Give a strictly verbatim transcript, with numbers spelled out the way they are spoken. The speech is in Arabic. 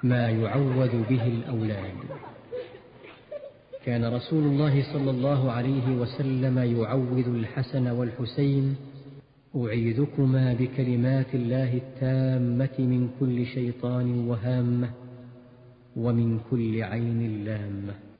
ما يعوذ به الأولاد. كان رسول الله صلى الله عليه وسلم يعوذ الحسن والحسين: أعيذكما بكلمات الله التامة من كل شيطان وهامة ومن كل عين لامة.